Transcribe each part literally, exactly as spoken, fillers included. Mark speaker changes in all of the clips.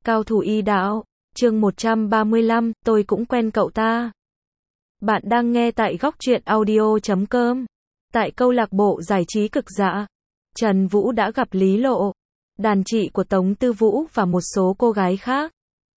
Speaker 1: Cao thủ y đạo, chương một trăm ba mươi lăm, tôi cũng quen cậu ta. Bạn đang nghe tại góc truyện audio chấm com. Tại câu lạc bộ giải trí Cực Dạ, Trần Vũ đã gặp Lý Lộ, đàn chị của Tống Tư Vũ và một số cô gái khác.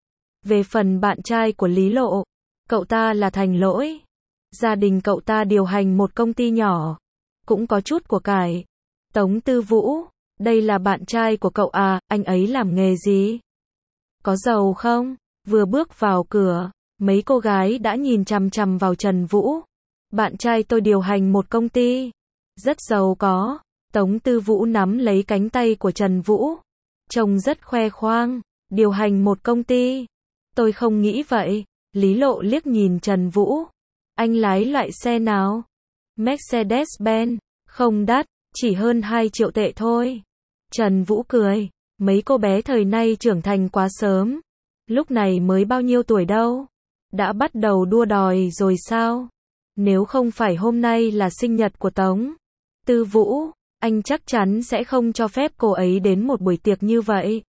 Speaker 1: Về phần bạn trai của Lý Lộ, cậu ta là Thành Lỗi. Gia đình cậu ta điều hành một công ty nhỏ, cũng có chút của cải. Tống Tư Vũ, đây là bạn trai của cậu à, anh ấy làm nghề gì? Có giàu không? Vừa bước vào cửa, mấy cô gái đã nhìn chằm chằm vào Trần Vũ. Bạn trai tôi điều hành một công ty, rất giàu có. Tống Tư Vũ nắm lấy cánh tay của Trần Vũ, trông rất khoe khoang, điều hành một công ty. Tôi không nghĩ vậy. Lý Lộ liếc nhìn Trần Vũ. Anh lái loại xe nào? Mercedes-Benz, không đắt, chỉ hơn hai triệu tệ thôi. Trần Vũ cười, mấy cô bé thời nay trưởng thành quá sớm. Lúc này mới bao nhiêu tuổi đâu? Đã bắt đầu đua đòi rồi sao? Nếu không phải hôm nay là sinh nhật của Tống Tư Vũ, anh chắc chắn sẽ không cho phép cô ấy đến một buổi tiệc như vậy.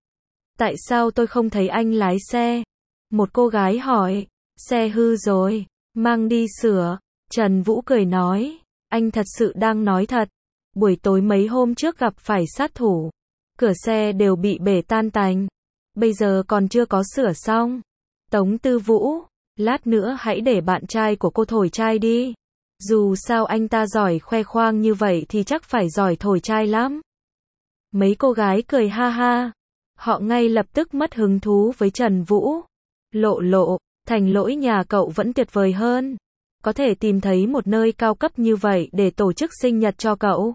Speaker 1: Tại sao tôi không thấy anh lái xe? Một cô gái hỏi. Xe hư rồi, mang đi sửa. Trần Vũ cười nói, anh thật sự đang nói thật. Buổi tối mấy hôm trước gặp phải sát thủ, cửa xe đều bị bể tan tành, bây giờ còn chưa có sửa xong. Tống Tư Vũ, lát nữa hãy để bạn trai của cô thổi chai đi. Dù sao anh ta giỏi khoe khoang như vậy thì chắc phải giỏi thổi chai lắm. Mấy cô gái cười ha ha. Họ ngay lập tức mất hứng thú với Trần Vũ. Lộ Lộ, Thành Lỗi nhà cậu vẫn tuyệt vời hơn. Có thể tìm thấy một nơi cao cấp như vậy để tổ chức sinh nhật cho cậu.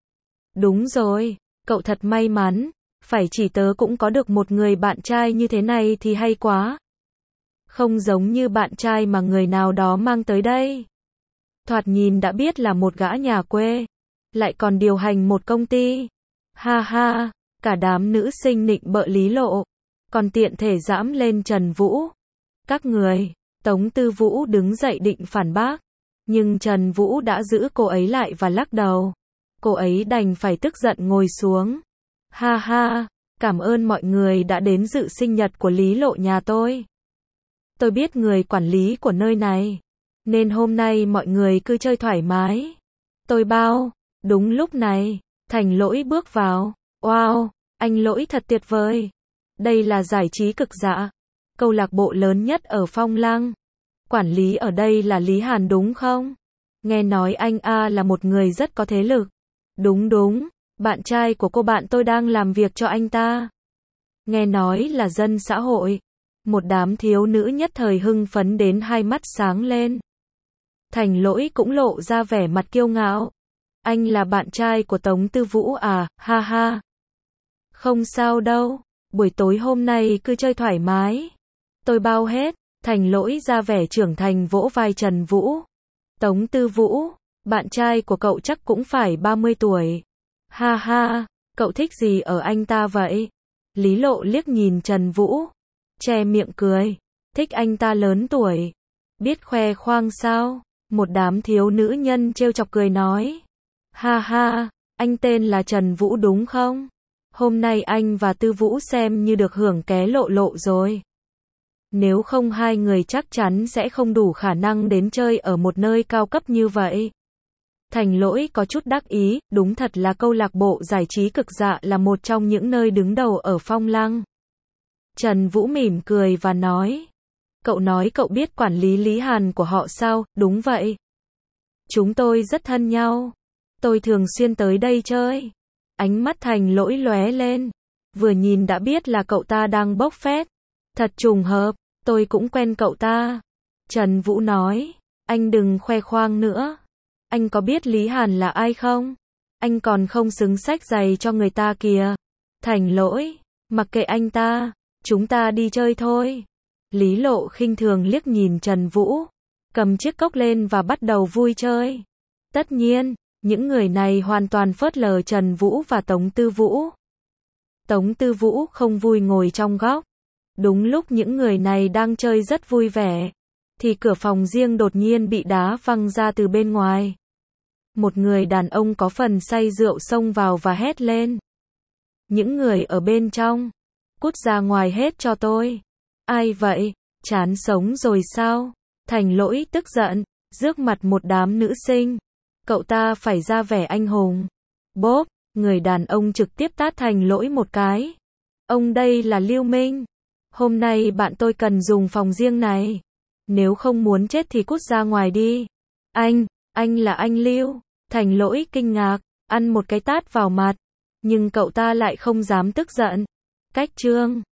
Speaker 1: Đúng rồi, cậu thật may mắn. Phải chỉ tớ cũng có được một người bạn trai như thế này thì hay quá. Không giống như bạn trai mà người nào đó mang tới đây. Thoạt nhìn đã biết là một gã nhà quê, lại còn điều hành một công ty. Ha ha, cả đám nữ sinh nịnh bợ Lý Lộ, còn tiện thể giãm lên Trần Vũ. Các người, Tống Tư Vũ đứng dậy định phản bác, nhưng Trần Vũ đã giữ cô ấy lại và lắc đầu. Cô ấy đành phải tức giận ngồi xuống. Ha ha, cảm ơn mọi người đã đến dự sinh nhật của Lý Lộ nhà tôi. Tôi biết người quản lý của nơi này, nên hôm nay mọi người cứ chơi thoải mái. Tôi bao. Đúng lúc này, Thành Lỗi bước vào. Wow, anh Lỗi thật tuyệt vời. Đây là giải trí Cực Dạ, câu lạc bộ lớn nhất ở Phong Lăng. Quản lý ở đây là Lý Hàn đúng không? Nghe nói anh A là một người rất có thế lực. Đúng đúng, bạn trai của cô bạn tôi đang làm việc cho anh ta. Nghe nói là dân xã hội. Một đám thiếu nữ nhất thời hưng phấn đến hai mắt sáng lên. Thành Lỗi cũng lộ ra vẻ mặt kiêu ngạo. Anh là bạn trai của Tống Tư Vũ à, ha ha. Không sao đâu, buổi tối hôm nay cứ chơi thoải mái. Tôi bao hết. Thành Lỗi ra vẻ trưởng thành vỗ vai Trần Vũ. Tống Tư Vũ, bạn trai của cậu chắc cũng phải ba mươi tuổi. Ha ha, cậu thích gì ở anh ta vậy? Lý Lộ liếc nhìn Trần Vũ, che miệng cười. Thích anh ta lớn tuổi, biết khoe khoang sao? Một đám thiếu nữ nhân trêu chọc cười nói. Ha ha, anh tên là Trần Vũ đúng không? Hôm nay anh và Tư Vũ xem như được hưởng ké Lộ Lộ rồi. Nếu không hai người chắc chắn sẽ không đủ khả năng đến chơi ở một nơi cao cấp như vậy. Thành Lỗi có chút đắc ý, đúng thật là câu lạc bộ giải trí Cực Dạ là một trong những nơi đứng đầu ở Phong Lăng. Trần Vũ mỉm cười và nói. Cậu nói cậu biết quản lý Lý Hàn của họ sao? Đúng vậy. Chúng tôi rất thân nhau. Tôi thường xuyên tới đây chơi. Ánh mắt Thành Lỗi lóe lên. Vừa nhìn đã biết là cậu ta đang bốc phét. Thật trùng hợp, tôi cũng quen cậu ta. Trần Vũ nói. Anh đừng khoe khoang nữa. Anh có biết Lý Hàn là ai không? Anh còn không xứng xách giày cho người ta kìa. Thành Lỗi, mặc kệ anh ta, chúng ta đi chơi thôi. Lý Lộ khinh thường liếc nhìn Trần Vũ, cầm chiếc cốc lên và bắt đầu vui chơi. Tất nhiên, những người này hoàn toàn phớt lờ Trần Vũ và Tống Tư Vũ. Tống Tư Vũ không vui ngồi trong góc. Đúng lúc những người này đang chơi rất vui vẻ, thì cửa phòng riêng đột nhiên bị đá văng ra từ bên ngoài. Một người đàn ông có phần say rượu xông vào và hét lên. Những người ở bên trong Cút ra ngoài hết cho tôi. Ai vậy? Chán sống rồi sao? Thành Lỗi tức giận, rước mặt một đám nữ sinh. Cậu ta phải ra vẻ anh hùng. Bốp, người đàn ông trực tiếp tát Thành Lỗi một cái. Ông đây là Lưu Minh. Hôm nay bạn tôi cần dùng phòng riêng này. Nếu không muốn chết thì cút ra ngoài đi. Anh, anh là anh Lưu. Thành Lỗi kinh ngạc, ăn một cái tát vào mặt. Nhưng cậu ta lại không dám tức giận. Cách chương